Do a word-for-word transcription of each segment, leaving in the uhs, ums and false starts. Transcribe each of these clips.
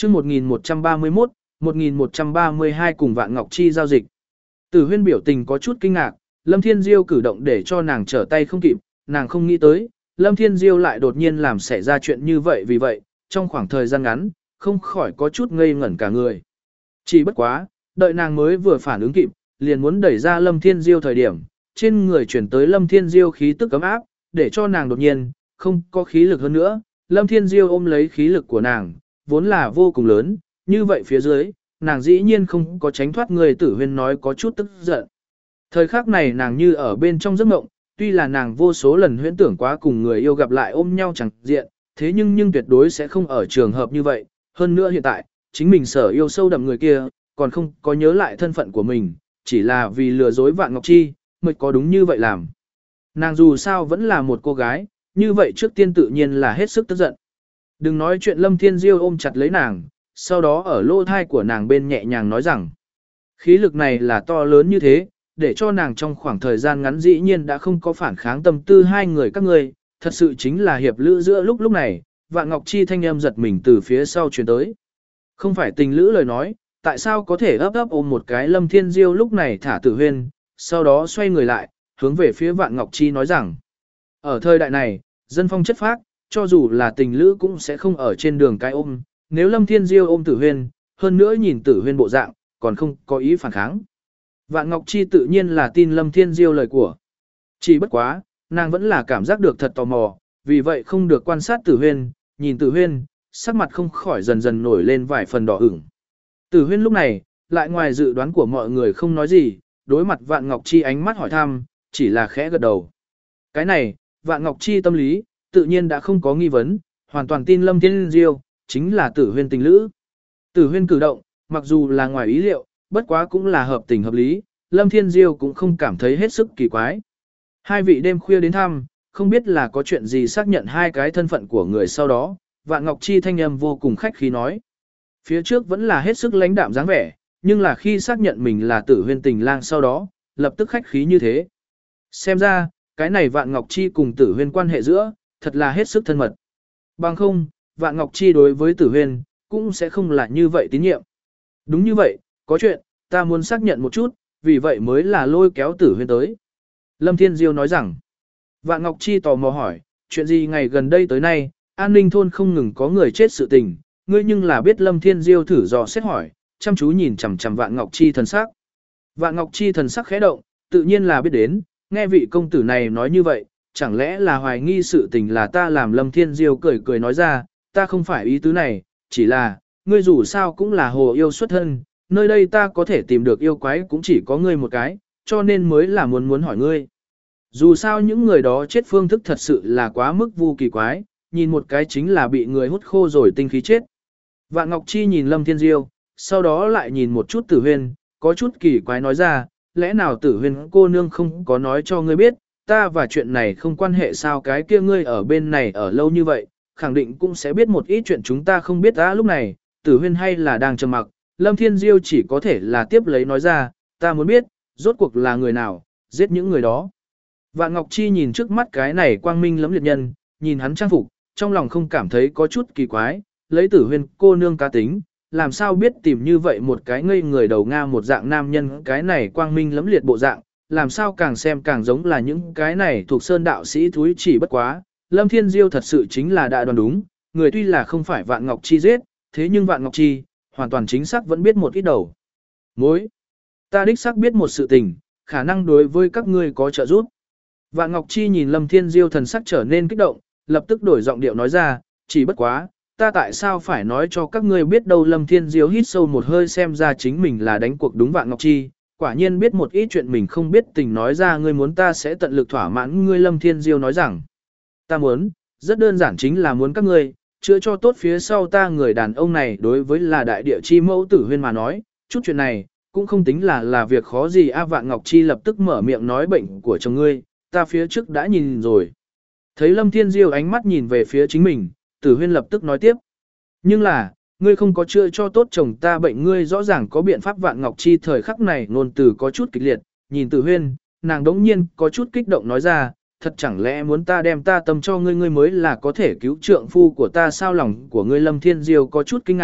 chương một nghìn một trăm ba mươi mốt, một nghìn một trăm ba mươi hai cùng Vạn Ngọc Chi giao dịch. Tử Huyên biểu tình có chút kinh ngạc, Lâm Thiên Diêu cử động để cho nàng trở tay không kịp, nàng không nghĩ tới, Lâm Thiên Diêu lại đột nhiên làm xảy ra chuyện như vậy vì vậy, trong khoảng thời gian ngắn, không khỏi có chút ngây ngẩn cả người. Chỉ bất quá, đợi nàng mới vừa phản ứng kịp, liền muốn đẩy ra Lâm Thiên Diêu thời điểm, trên người chuyển tới Lâm Thiên Diêu khí tức cấm áp, để cho nàng đột nhiên, không có khí lực hơn nữa, Lâm Thiên Diêu ôm lấy khí lực của nàng, vốn là vô cùng lớn, như vậy phía dưới, nàng dĩ nhiên không có tránh thoát người Tử Huyên nói có chút tức giận. Thời khắc này nàng như ở bên trong giấc mộng, tuy là nàng vô số lần huyễn tưởng quá cùng người yêu gặp lại ôm nhau chẳng diện, thế nhưng nhưng tuyệt đối sẽ không ở trường hợp như vậy, hơn nữa hiện tại, chính mình sở yêu sâu đậm người kia, còn không có nhớ lại thân phận của mình, chỉ là vì lừa dối Vạn Ngọc Chi, mới có đúng như vậy làm. Nàng dù sao vẫn là một cô gái, như vậy trước tiên tự nhiên là hết sức tức giận. Đừng nói chuyện Lâm Thiên Diêu ôm chặt lấy nàng, sau đó ở lỗ thai của nàng bên nhẹ nhàng nói rằng, khí lực này là to lớn như thế, để cho nàng trong khoảng thời gian ngắn dĩ nhiên đã không có phản kháng tâm tư hai người các ngươi, thật sự chính là hiệp lữ giữa lúc lúc này, Vạn Ngọc Chi thanh âm giật mình từ phía sau truyền tới. Không phải tình lữ lời nói, tại sao có thể ấp ấp ôm một cái Lâm Thiên Diêu lúc này thả Tử Huyên, sau đó xoay người lại, hướng về phía Vạn Ngọc Chi nói rằng, ở thời đại này, dân phong chất phác, cho dù là tình lữ cũng sẽ không ở trên đường cái ôm, nếu Lâm Thiên Diêu ôm Tử Huyên, hơn nữa nhìn Tử Huyên bộ dạng, còn không có ý phản kháng. Vạn Ngọc Chi tự nhiên là tin Lâm Thiên Diêu lời của. Chỉ bất quá, nàng vẫn là cảm giác được thật tò mò, vì vậy không được quan sát Tử Huyên, nhìn Tử Huyên, sắc mặt không khỏi dần dần nổi lên vài phần đỏ ửng. Tử Huyên lúc này, lại ngoài dự đoán của mọi người không nói gì, đối mặt Vạn Ngọc Chi ánh mắt hỏi thăm, chỉ là khẽ gật đầu. Cái này, Vạn Ngọc Chi tâm lý, tự nhiên đã không có nghi vấn, hoàn toàn tin Lâm Thiên Diêu, chính là Tử Huyên tình lữ. Tử Huyên cử động, mặc dù là ngoài ý liệu, bất quá cũng là hợp tình hợp lý, Lâm Thiên Diêu cũng không cảm thấy hết sức kỳ quái. Hai vị đêm khuya đến thăm, không biết là có chuyện gì xác nhận hai cái thân phận của người sau đó, Vạn Ngọc Chi thanh âm vô cùng khách khí nói. Phía trước vẫn là hết sức lãnh đạm dáng vẻ, nhưng là khi xác nhận mình là Tử Huyên tình lang sau đó, lập tức khách khí như thế. Xem ra, cái này Vạn Ngọc Chi cùng Tử Huyên quan hệ giữa, thật là hết sức thân mật. Bằng không, Vạn Ngọc Chi đối với Tử Huyên, cũng sẽ không là như vậy tín nhiệm. Đúng như vậy, có chuyện, ta muốn xác nhận một chút, vì vậy mới là lôi kéo Tử Huyên tới. Lâm Thiên Diêu nói rằng, Vạn Ngọc Chi tò mò hỏi, chuyện gì ngày gần đây tới nay, an ninh thôn không ngừng có người chết sự tình, ngươi nhưng là biết Lâm Thiên Diêu thử dò xét hỏi, chăm chú nhìn chằm chằm Vạn Ngọc Chi thần sắc. Vạn Ngọc Chi thần sắc khẽ động, tự nhiên là biết đến, nghe vị công tử này nói như vậy, chẳng lẽ là hoài nghi sự tình là ta làm. Lâm Thiên Diêu cười cười nói ra, ta không phải ý tứ này, chỉ là, ngươi dù sao cũng là hồ yêu xuất thân, nơi đây ta có thể tìm được yêu quái cũng chỉ có ngươi một cái, cho nên mới là muốn muốn hỏi ngươi. Dù sao những người đó chết phương thức thật sự là quá mức vu kỳ quái, nhìn một cái chính là bị người hút khô rồi tinh khí chết. Vạn Ngọc Chi nhìn Lâm Thiên Diêu, sau đó lại nhìn một chút Tử Huyên, có chút kỳ quái nói ra, lẽ nào Tử Huyên cô nương không có nói cho ngươi biết, ta và chuyện này không quan hệ sao, cái kia ngươi ở bên này ở lâu như vậy, khẳng định cũng sẽ biết một ít chuyện chúng ta không biết. Đã lúc này, Tử Huyên hay là đang trầm mặc, Lâm Thiên Diêu chỉ có thể là tiếp lấy nói ra, ta muốn biết, rốt cuộc là người nào, giết những người đó. Vạn Ngọc Chi nhìn trước mắt cái này quang minh lẫm liệt nhân, nhìn hắn trang phục, trong lòng không cảm thấy có chút kỳ quái, lấy Tử Huyên cô nương cá tính, làm sao biết tìm như vậy một cái ngây người đầu nga một dạng nam nhân, cái này quang minh lẫm liệt bộ dạng, làm sao càng xem càng giống là những cái này thuộc sơn đạo sĩ thúi. Chỉ bất quá, Lâm Thiên Diêu thật sự chính là đã đoán đúng, người tuy là không phải Vạn Ngọc Chi giết, thế nhưng Vạn Ngọc Chi, hoàn toàn chính xác vẫn biết một ít đầu mối. Ta đích xác biết một sự tình, khả năng đối với các ngươi có trợ giúp. Vạn Ngọc Chi nhìn Lâm Thiên Diêu thần sắc trở nên kích động, lập tức đổi giọng điệu nói ra, chỉ bất quá, ta tại sao phải nói cho các ngươi biết đâu. Lâm Thiên Diêu hít sâu một hơi, xem ra chính mình là đánh cuộc đúng Vạn Ngọc Chi, quả nhiên biết một ít chuyện mình không biết tình nói ra, ngươi muốn ta sẽ tận lực thỏa mãn ngươi. Lâm Thiên Diêu nói rằng, ta muốn, rất đơn giản chính là muốn các ngươi, chữa cho tốt phía sau ta người đàn ông này. Đối với là đại địa chi mẫu Tử Huyên mà nói, chút chuyện này, cũng không tính là là việc khó gì. A Vạn Ngọc Chi lập tức mở miệng nói, bệnh của chồng ngươi, ta phía trước đã nhìn rồi. Thấy Lâm Thiên Diêu ánh mắt nhìn về phía chính mình, Tử Huyên lập tức nói tiếp. Nhưng là, ngươi không có chữa cho tốt chồng ta bệnh, ngươi rõ ràng có biện pháp. Vạn Ngọc Chi thời khắc này ngôn từ có chút kịch liệt, nhìn Tử Huyên, nàng đống nhiên có chút kích động nói ra, thật chẳng lẽ muốn ta đem ta tâm cho ngươi, ngươi mới là có thể cứu trượng phu của ta sao? Lòng của ngươi. Lâm Thiên Diêu có chút kinh ngạc,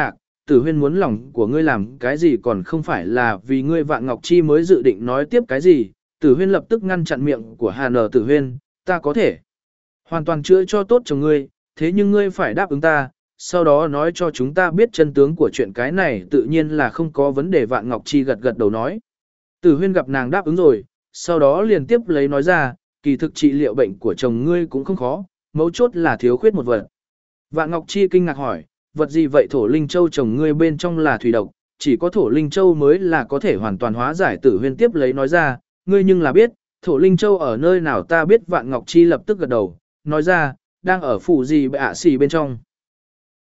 Tử Huyên muốn lòng của ngươi làm cái gì còn không phải là vì ngươi Vạn Ngọc Chi mới dự định nói tiếp cái gì. Tử Huyên lập tức ngăn chặn miệng của Hà Nở Tử Huyên, ta có thể hoàn toàn chữa cho tốt chồng ngươi, thế nhưng ngươi phải đáp ứng ta, sau đó nói cho chúng ta biết chân tướng của chuyện cái này tự nhiên là không có vấn đề. Vạn Ngọc Chi gật gật đầu nói. Tử Huyên gặp nàng đáp ứng rồi, sau đó liền tiếp lấy nói ra, kỳ thực trị liệu bệnh của chồng ngươi cũng không khó, mấu chốt là thiếu khuyết một vật. Vạn Ngọc Chi kinh ngạc hỏi, vật gì vậy? Thổ linh châu chồng ngươi bên trong là thủy độc, chỉ có thổ linh châu mới là có thể hoàn toàn hóa giải. Tử Huyên tiếp lấy nói ra, ngươi nhưng là biết, thổ linh châu ở nơi nào? Ta biết. Vạn Ngọc Chi lập tức gật đầu, nói ra, đang ở phủ gì bệ ạ xì bên trong.